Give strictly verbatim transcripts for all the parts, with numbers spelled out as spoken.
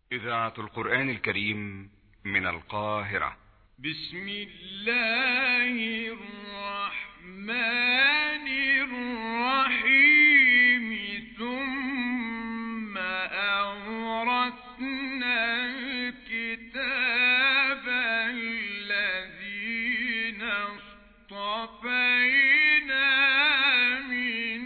إذاعة القرآن الكريم من القاهرة. بسم الله الرحمن الرحيم. ثم أورثنا الكتاب الذين اصطفينا من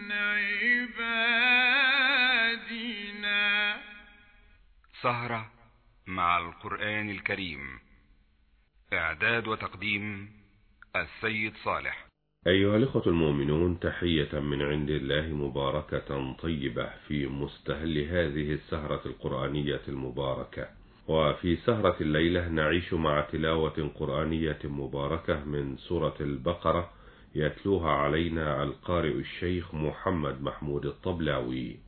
عبادنا. سهرة مع القرآن الكريم. إعداد وتقديم السيد صالح. أيها الإخوة المؤمنون، تحية من عند الله مباركة طيبة في مستهل هذه السهرة القرآنية المباركة. وفي سهرة الليلة نعيش مع تلاوة قرآنية مباركة من سورة البقرة، يتلوها علينا القارئ الشيخ محمد محمود الطبلاوي.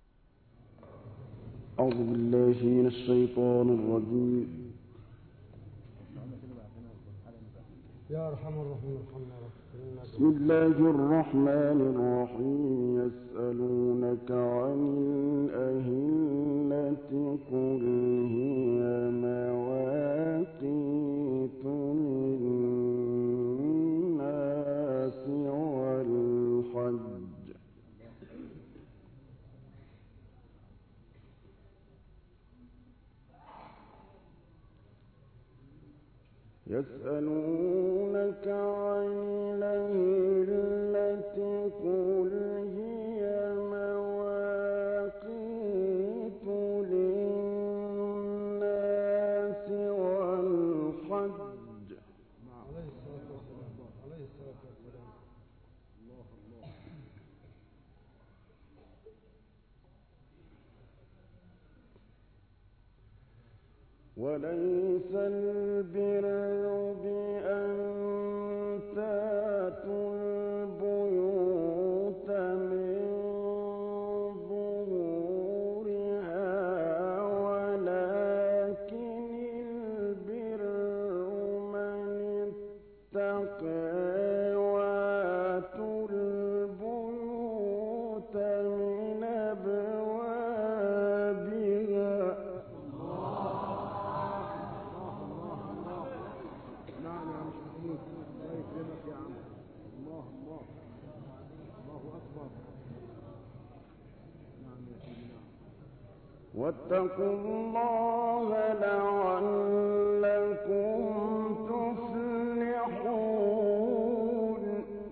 أعوذ بالله من الشيطان الرجيم. يا أرحم الراحمين بسم الله الرحمن الرحيم. يسألونك عن الأهلة قل هي مواقيت للناس والحج. يسألونك عن الأهلة قل هي مواقيت للناس والحج. عليه الصلاة والسلام. عليه الصلاة والسلام. الله الله. وليس البر بأن تأتوا البيوت من ظهورها ولكن البر من اتقى وآتوا البيوت من أبوابها. واتقوا الله لعلكم تفلحون.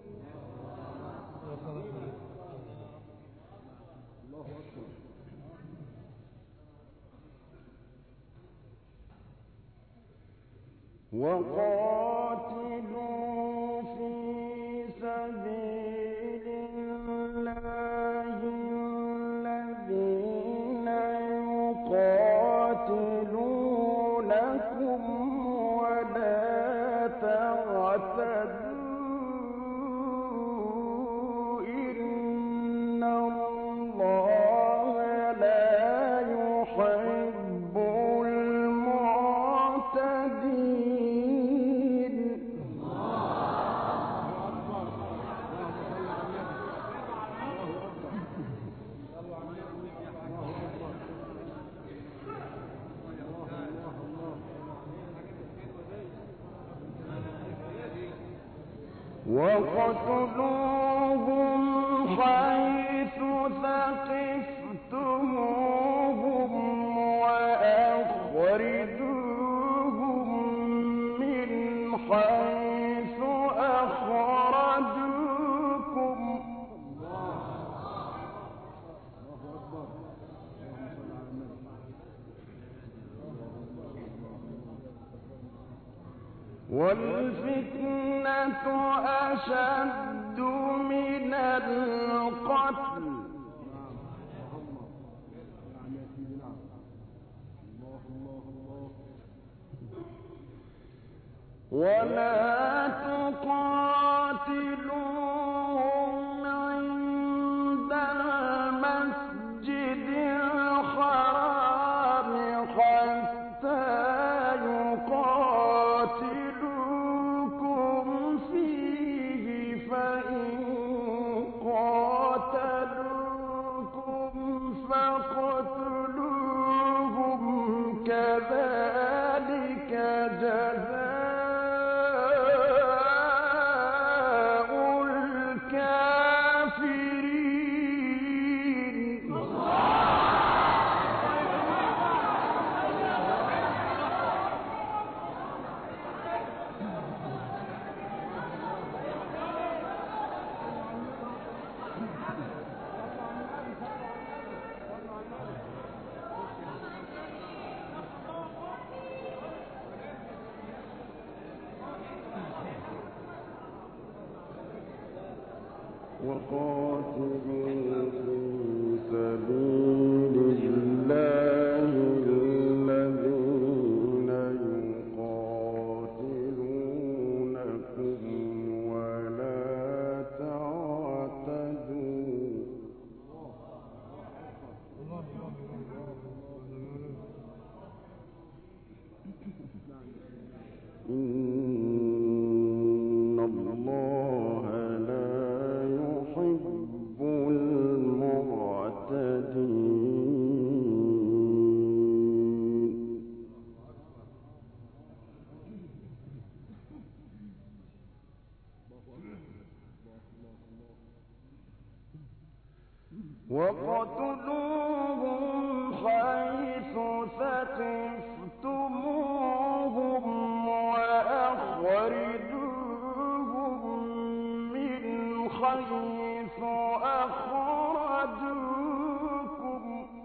وقاتلوا في سبيل الله الذين يقاتلونكم ولا تعتدوا إن الله لا يحب المعتدين. وقتلوهم حيث ثقفتموهم وأخرجوهم من حيث أخرجوكم. والفتنة أشد من القتل. ولا تقاتلوهم عند المسجد الحرام حتى يقاتلوكم فيه، فإن قاتلوكم فاقتلوهم كذلك جزاء وقاتلوا في سبيل الله الذين يقاتلونكم ولا تعتدوا إن الله لا يحب المعتدين وقتلوهم حيث ثقفتموهم وأخرجوهم من حيث أخرجوكم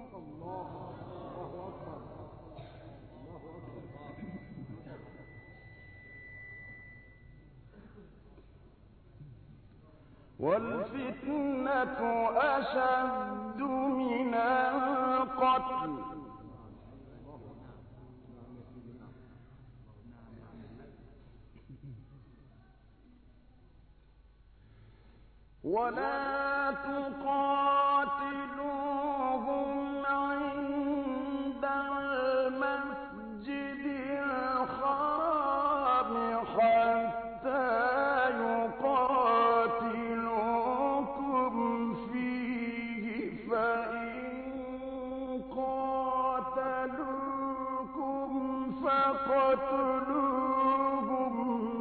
والفتنة أشد من القتل ولا تقاتلوهم عند المسجد الحرام حتى يقاتلوكم فيه فإن قاتلوكم فاقتلوهم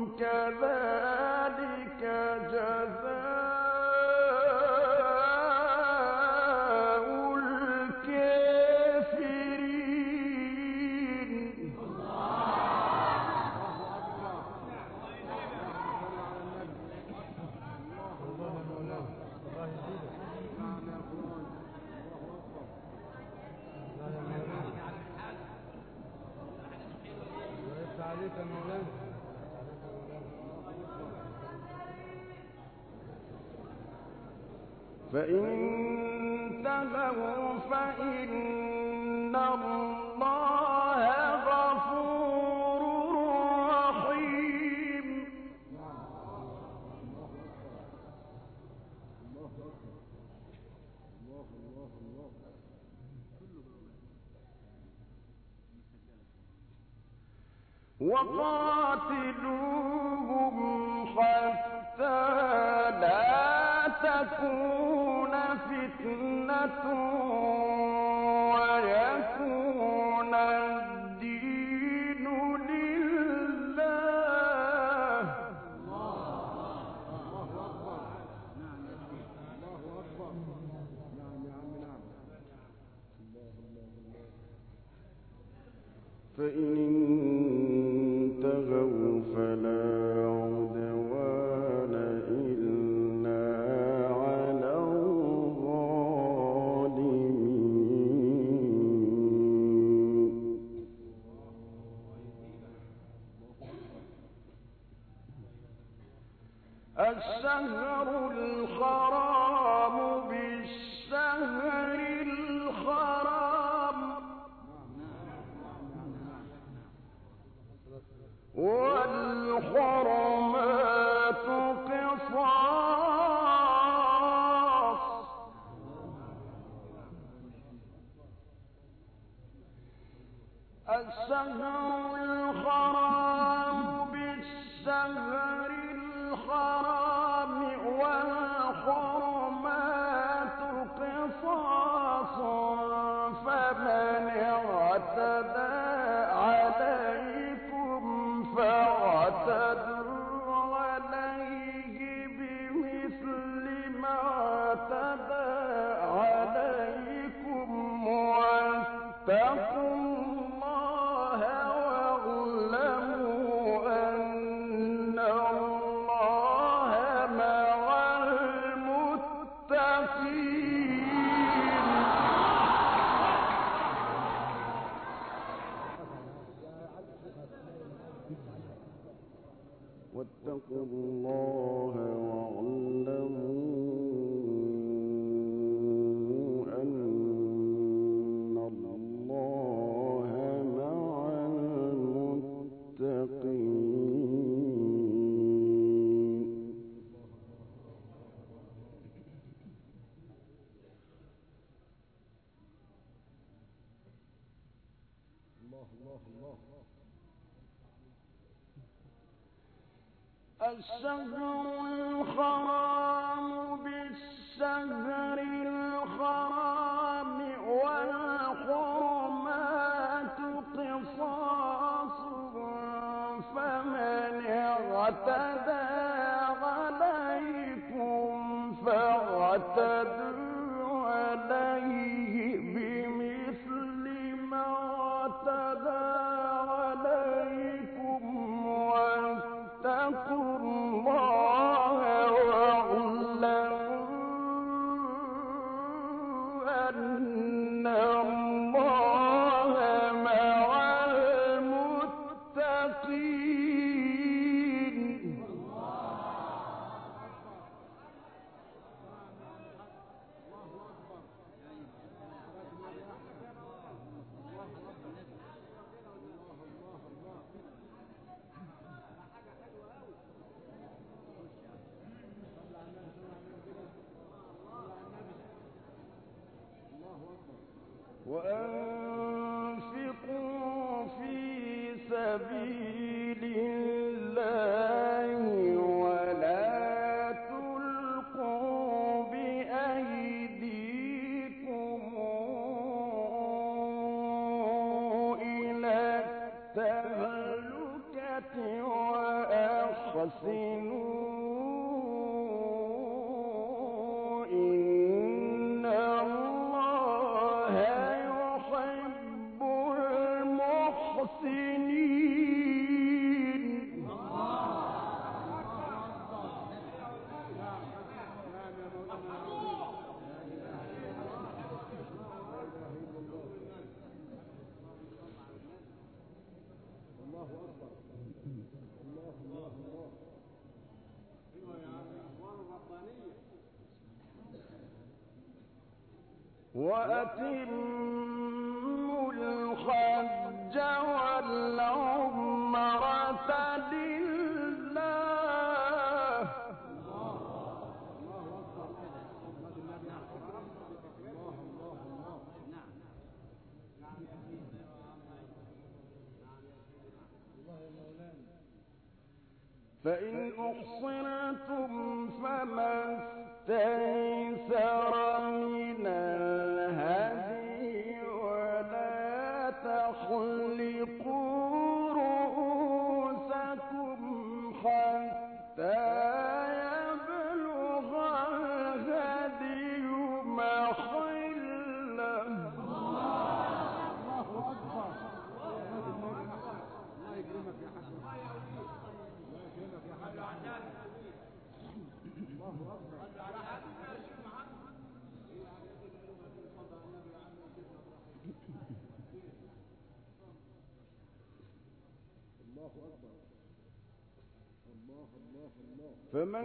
كذلك جزاء عليك يا مولانا. فإن انتهوا فإن الله غفور رحيم. وقاتلوهم حتى لا تكون فتنة ويكون الدين لله. فإن انتهوا فلا عدوان إلا على الظالمين. الشهر الحرام بالشهر الحرام والحرمات قصاص. الشهر الحرام بالشهر الحرام والحرمات قصاص فمن اعتدى واتقوا الله واعلموا أن الله مع المتقين. واتقوا الله واعلموا أن الله مع المتقين. الله الله الله. الشهر الحرام بالشهر الحرام والحرمات قصاص، فمن اعتدى عليكم فاعتدوا عليه بمثل ما اعتدى عليكم، واتقوا الله واعلموا أن الله مع المتقين. وأنفقوا في سبيل الله ولا تلقوا بأيديكم إلى التهلكة وأحسنوا إن الله يحب المحسنين. الله أكبر. الله الله الله. وأتموا الحج والعمرة لله. فإن أحصنتم فما استيسر من الهدي، ولا تحلقوا رؤوسكم حتى يبلغ الهدي محله. الله يكرمك يا حسن. الله يكرمك يا حسن. الله أكبر. الله أكبر. الله الله الله. فمن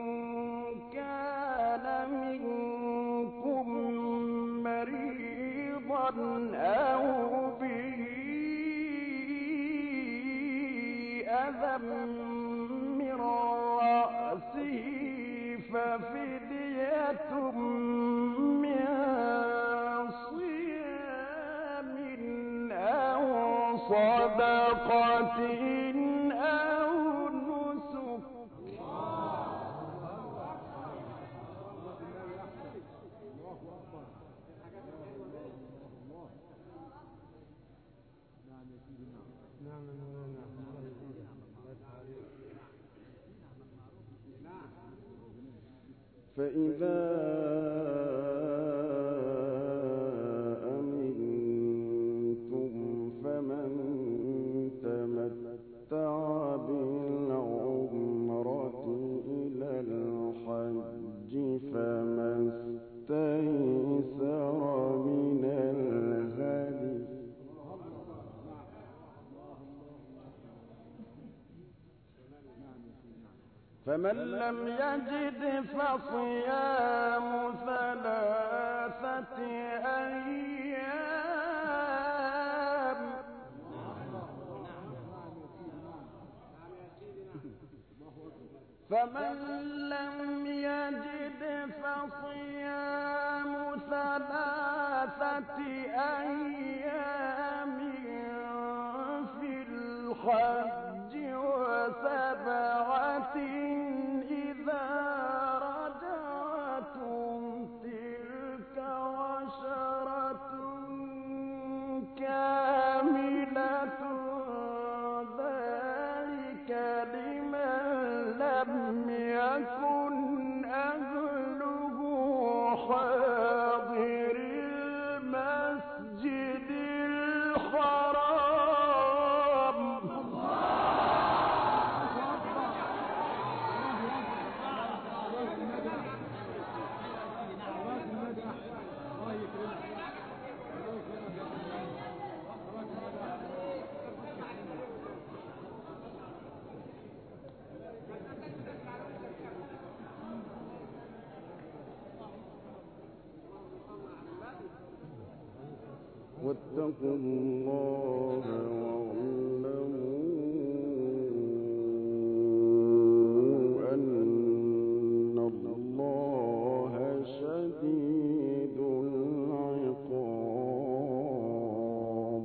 كان منكم مريضا أو به أذى من رأسه ففدية من صيام أو صدقة أو نسك. نعم مولانا. فإذا فمن لم يجد فصيام ثلاثة أيام فمن لم يجد فصيام ثلاثة أيام في الحج وسبعة إذا رجعتم تلك عشرة كاملة ذلك لمن لم يكن أهله حاضر المسجد الحرام واتقوا الله واعلموا أن الله شديد العقاب.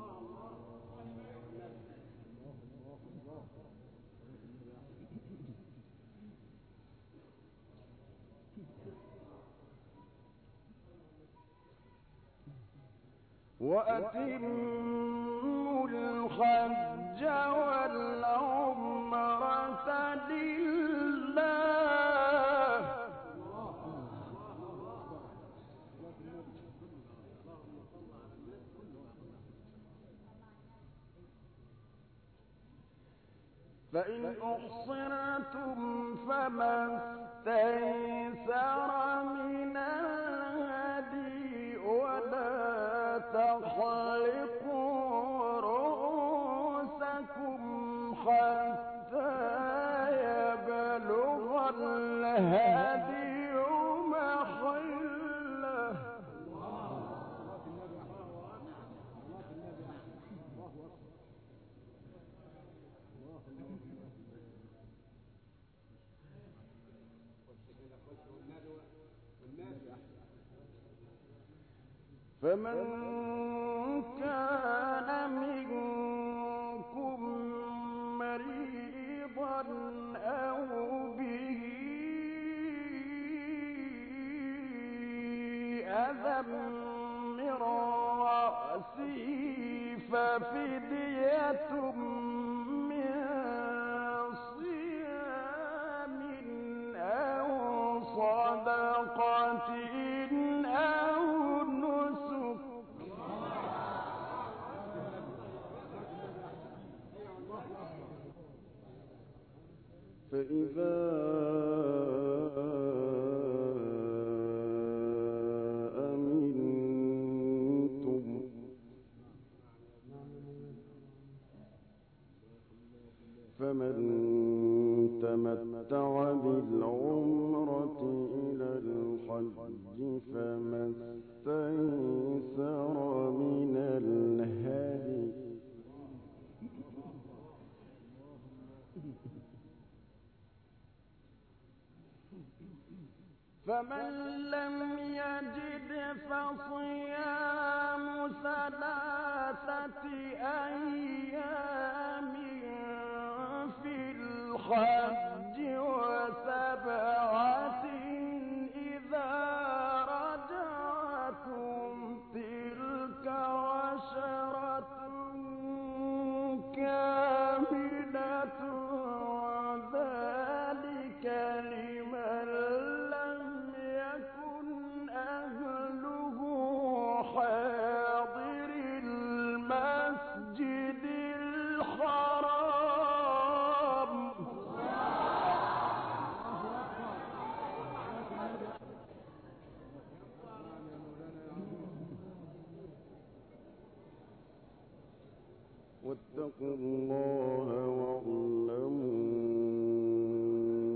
وأتموا الحج والعمرة لله فإن أحصرتم فما استيسر من الهدي ولا تحلقوا رؤوسكم حتى يبلغ الهدي محله فمن كان منكم مريضا أو به أذى من رأسه ففدية من صيام أو صدقة أو نسك فإذا أمنتم فمن تمتع بالعمرة إلى الحج فما استيسر من الهدي فمن لم يجد فصيام ثلاثة أيام في الحج وسبعة إذا رجعتم تلك عشرة كاملة ذلك لمن لم يكن أهله حاضر المسجد الحرام واتقوا الله واعلموا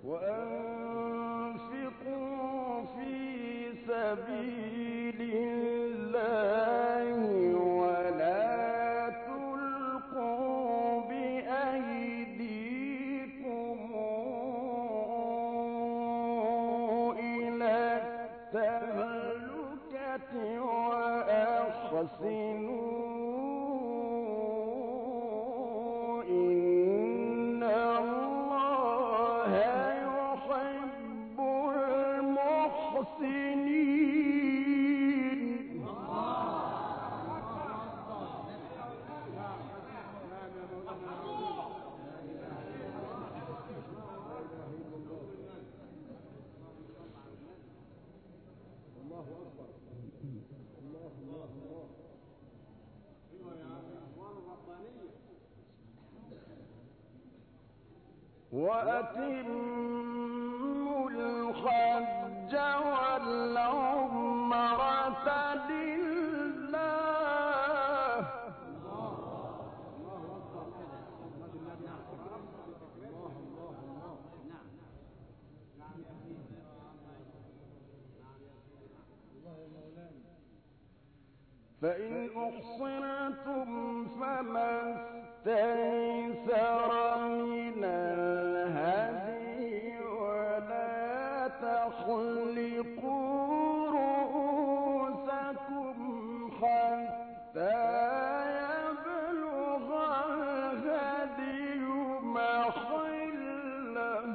وأنفقوا في سبيل الله ولا تلقوا بأيديكم إلى التهلكة وأحسنوا إن الله يحب المحسنين. وأتموا الحج والعمرة لله. فإن أحصرتم فما استيسر من الهدي ولا تحلقوا رؤوسكم حتى يبلغ الهدي محله.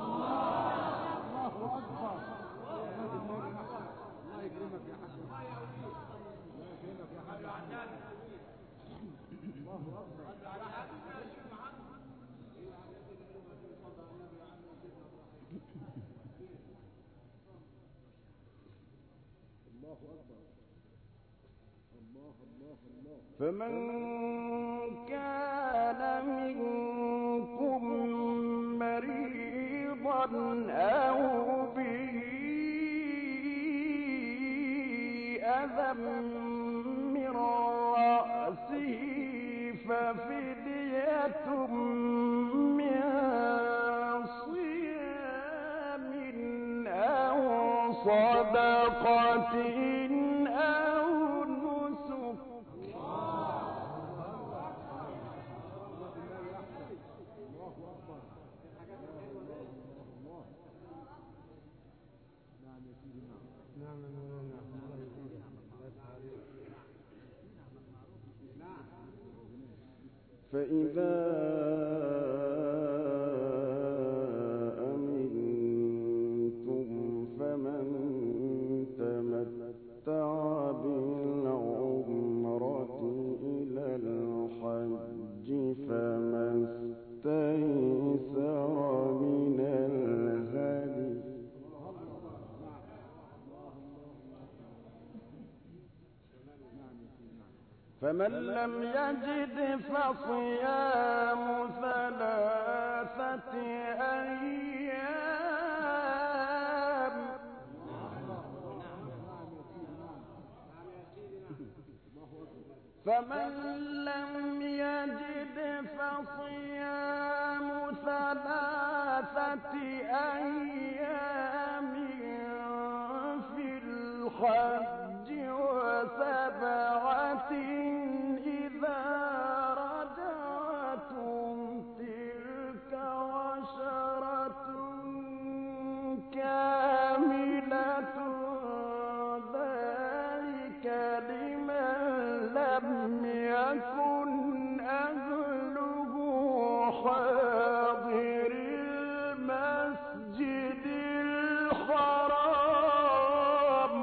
فمن كان منكم مريضا أو به أذى من رأسه ففدية من صيام أو صدقة أو نسك. فإذا أمنتم فمن تمتع بالعمرة إلى الحج فما استيسر من الهدي. فمن لم يجد فصيام ثلاثة أيام فمن لم يجد فصيام ثلاثة أيام في الحج وسبعة إذا رجعتم تلك عشرة كاملة ذلك لمن لم يكن أهله حاضر المسجد الحرام.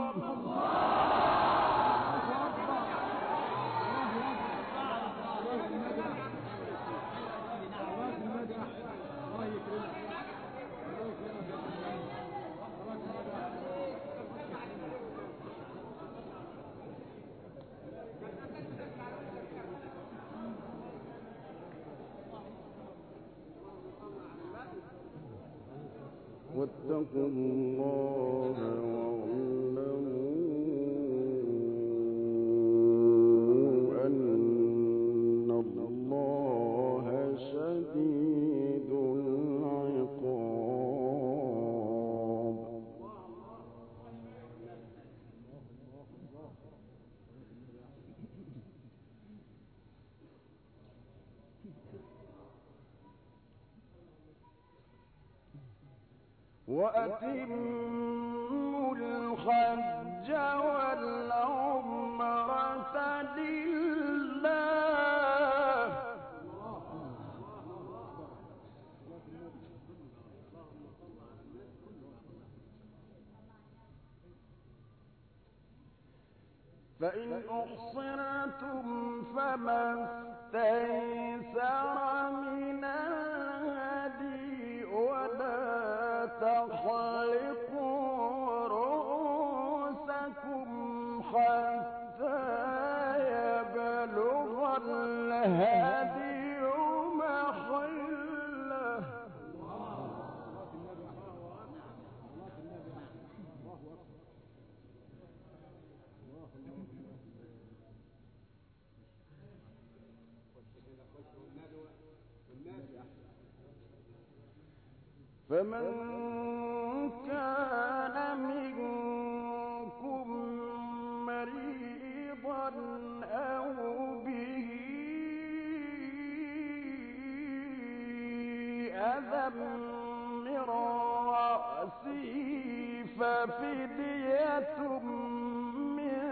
واتقوا الله واعلموا أن الله شديد العقاب. وأتموا الحج والعمرة لله فإن أحصرتم فما استيسر من الهدي ولا تحلقوا رؤوسكم حتى يبلغ الهدي محله فمن كان منكم مريضا أو به أذى من رأسه ففدية من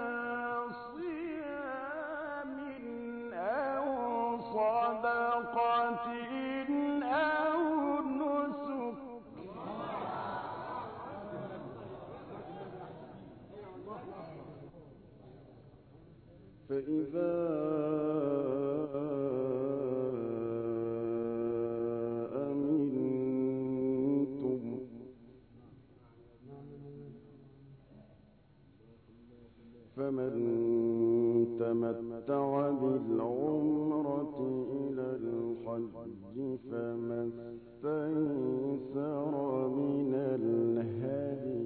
صيام أو صدقة أو نسك فإذا أمنتم فمن تمتع بالعمرة إلى الحج فما استيسر من الهدي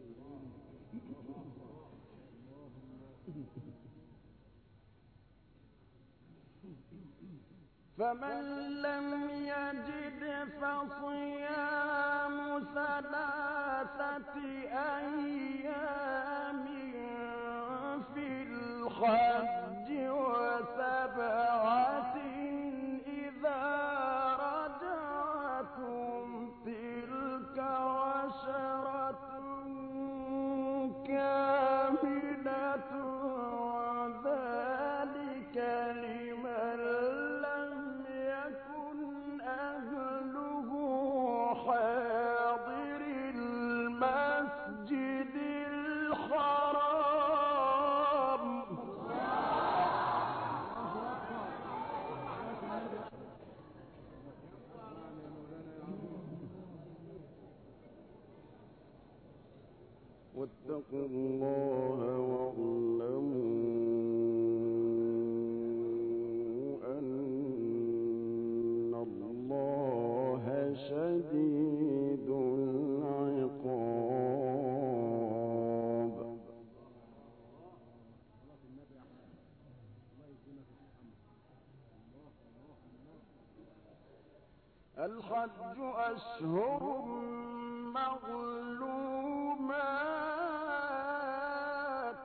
فمن لم يجد فصيام ثلاثة أيام في الحج وسبعة إذا رجعتم تلك عشرة كاملة ذلك لمن لم يكن أهله حاضر المسجد الحرام واتقوا الله واعلموا أن الله شديد العقاب. الحج أشهر معلومات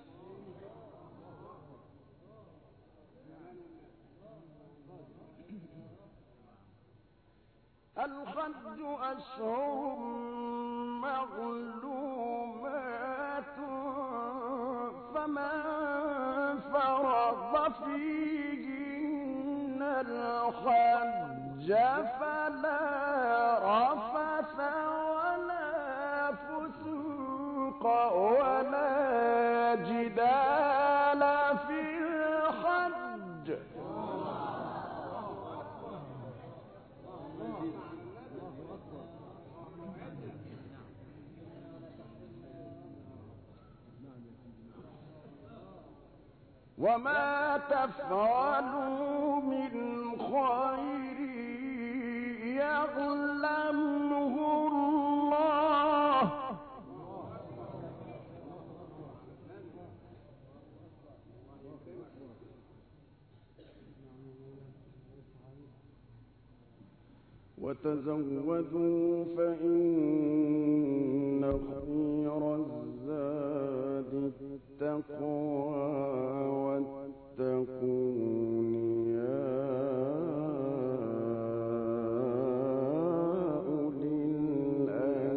الحج أشهر معلومات فمن فرض فيهن الحج فلا رفث ولا فسوق ولا جدال في الحج وما تفعلوا من خير يعلمه الله وتزودوا فإن خير الزاد التقوى واتقون يا أولي الألباب.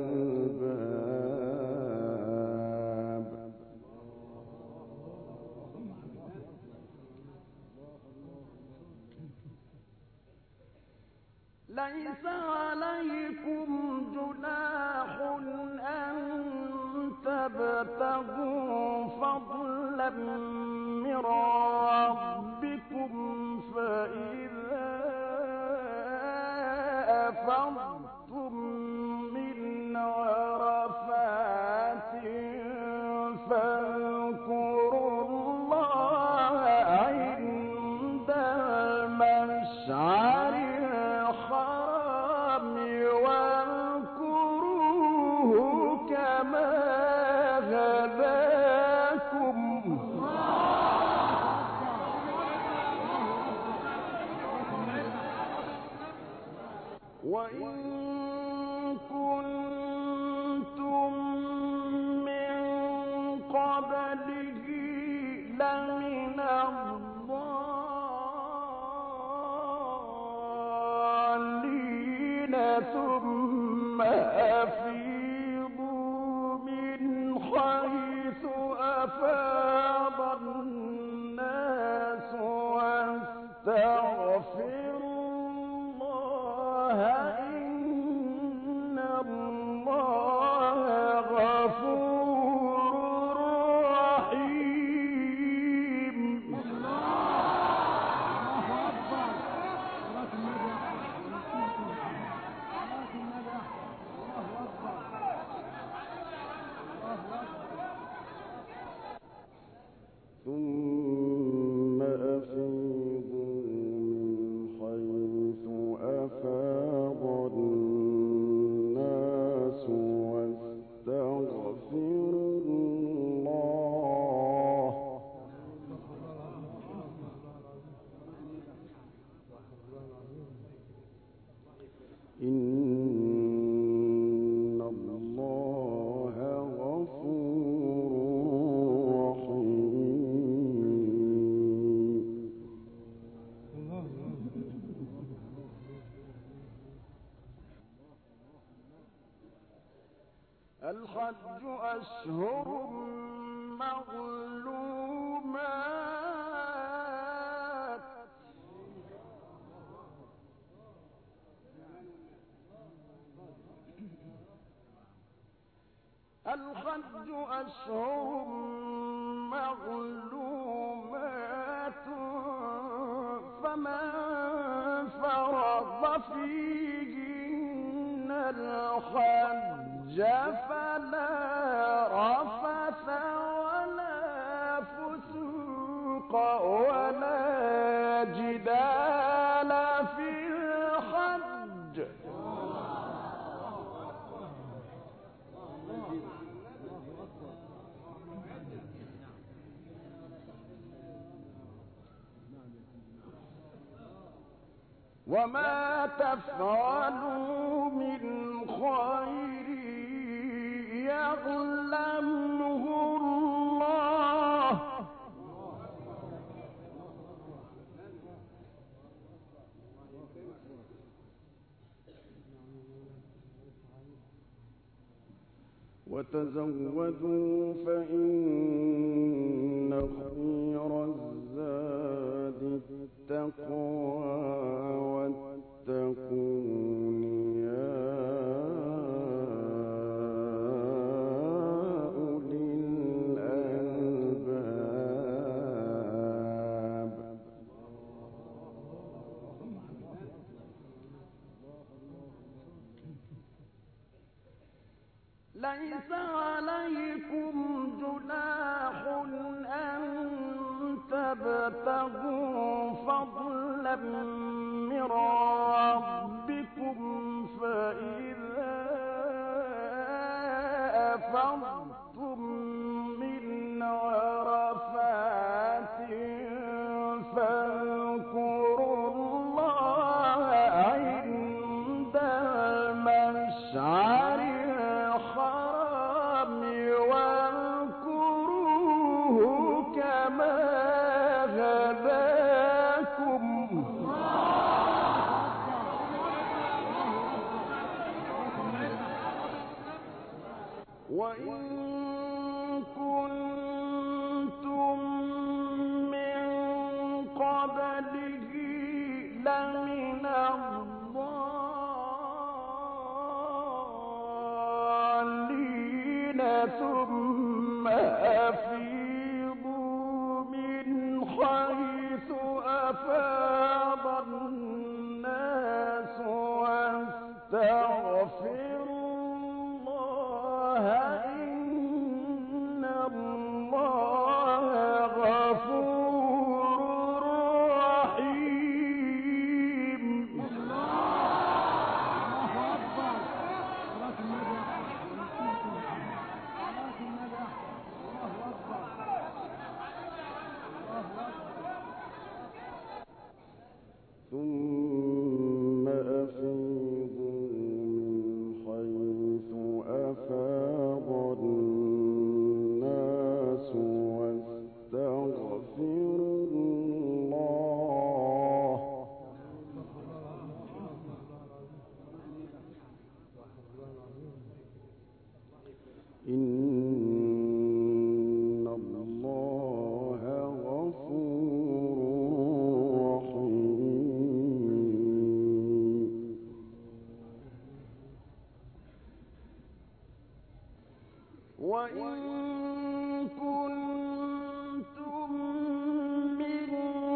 ليس عليكم جناح أن تبتغوا فضلا من ربكم فإذا أفضتم من عرفات فاذكروا الله عند المشعر الحرام واذكروه كما هداكم وإن كنتم من قبله لمن الضالين ثم أفيضوا من حيث أفاض الناس واستغفروا الله إن الله غفور رحيم. ثم أفيضوا من حيث أفاض الناس واستغفروا الله إن الله غفور رحيم. الحج أشهر معلومات الحج أشهر معلومات فمن فرض فيهن الحج فلا رفث ولا فسوق ولا جدال في الحج وما تفعلوا من خير يعلمه الله وتزودوا فإن خير الزاد التقوى واتقون يا أولي الألباب. ليس عليكم جناح أن تبتغوا فضلا من ربكم فإذا أفضتم من عرفات فاذكروا الله عند المشعر الحرام واذكروه كما هداكم وإن كنتم من قبله لمن الضالين وإن كنتم من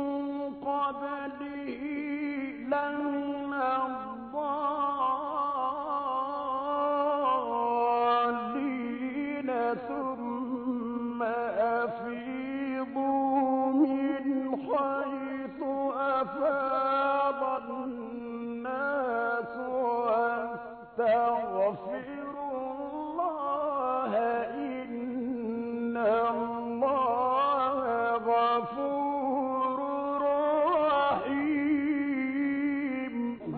قبله لمن الضالين ثم أفيضوا من حيث أفاض الناس واستغفروا الله إن الله غفور رحيم.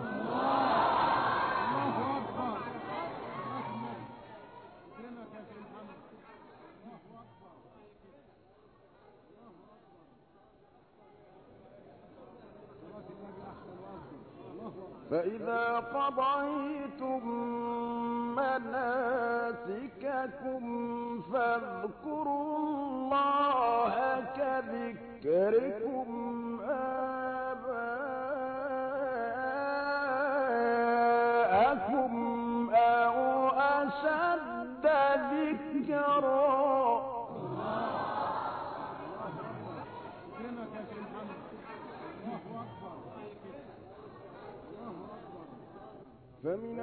فإذا قضيتم مناسككم فاذكروا الله كذكركم آباءكم أو أشد ذكرا. فمن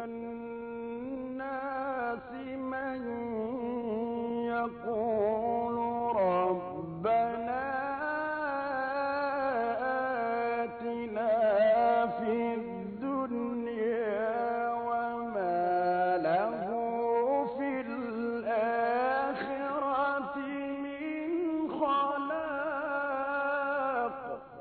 الناس من يقول ربنا آتنا في الدنيا وما له في الآخرة من خلاق.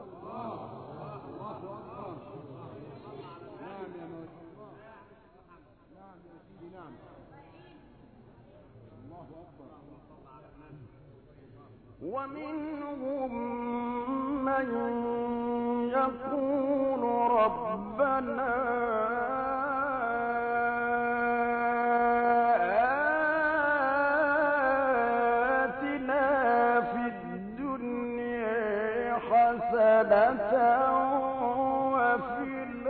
ومنهم من يقول ربنا آتنا في الدنيا حسنة وفي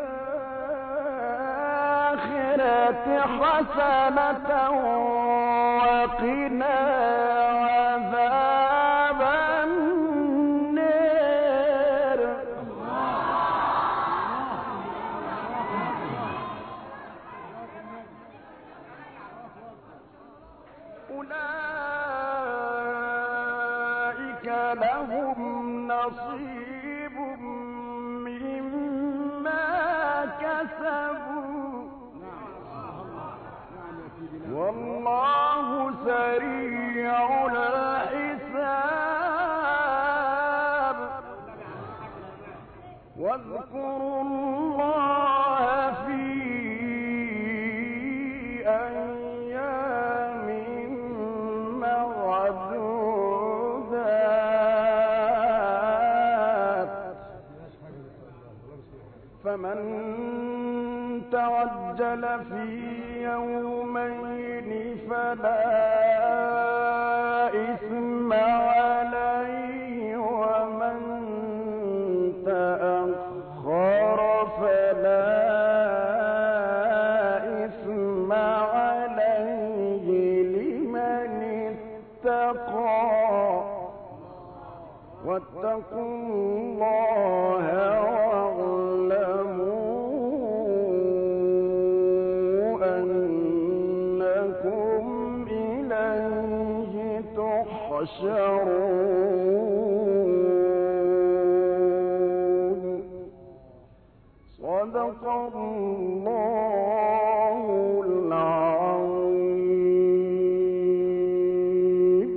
الآخرة حسنة وقنا عذاب النار. أولئك لهم نصيب مما كسبوا والله سريع الحساب. واذكروا الله في أيام معدودات فمن تعجل في يومين فلا إثم عليه ومن تأخر فلا إثم عليه لمن اتقى واتقوا الله واعلموا أنكم إليه تحشرون. صدق الله العظيم.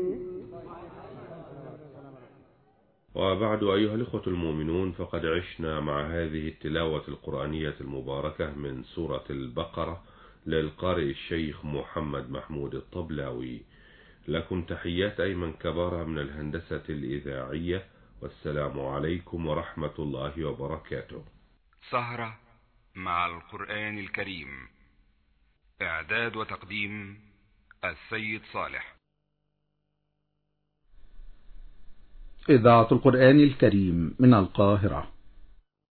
وبعد أيها الإخوة المؤمنون، فقد عشنا مع هذه التلاوة القرآنية المباركة من سورة البقرة للقارئ الشيخ محمد محمود الطبلاوي. لكم تحيات أيمن كبارة من الهندسة الإذاعية، والسلام عليكم ورحمة الله وبركاته. سهرة مع القرآن الكريم، إعداد وتقديم السيد صالح. إذاعة القرآن الكريم من القاهرة.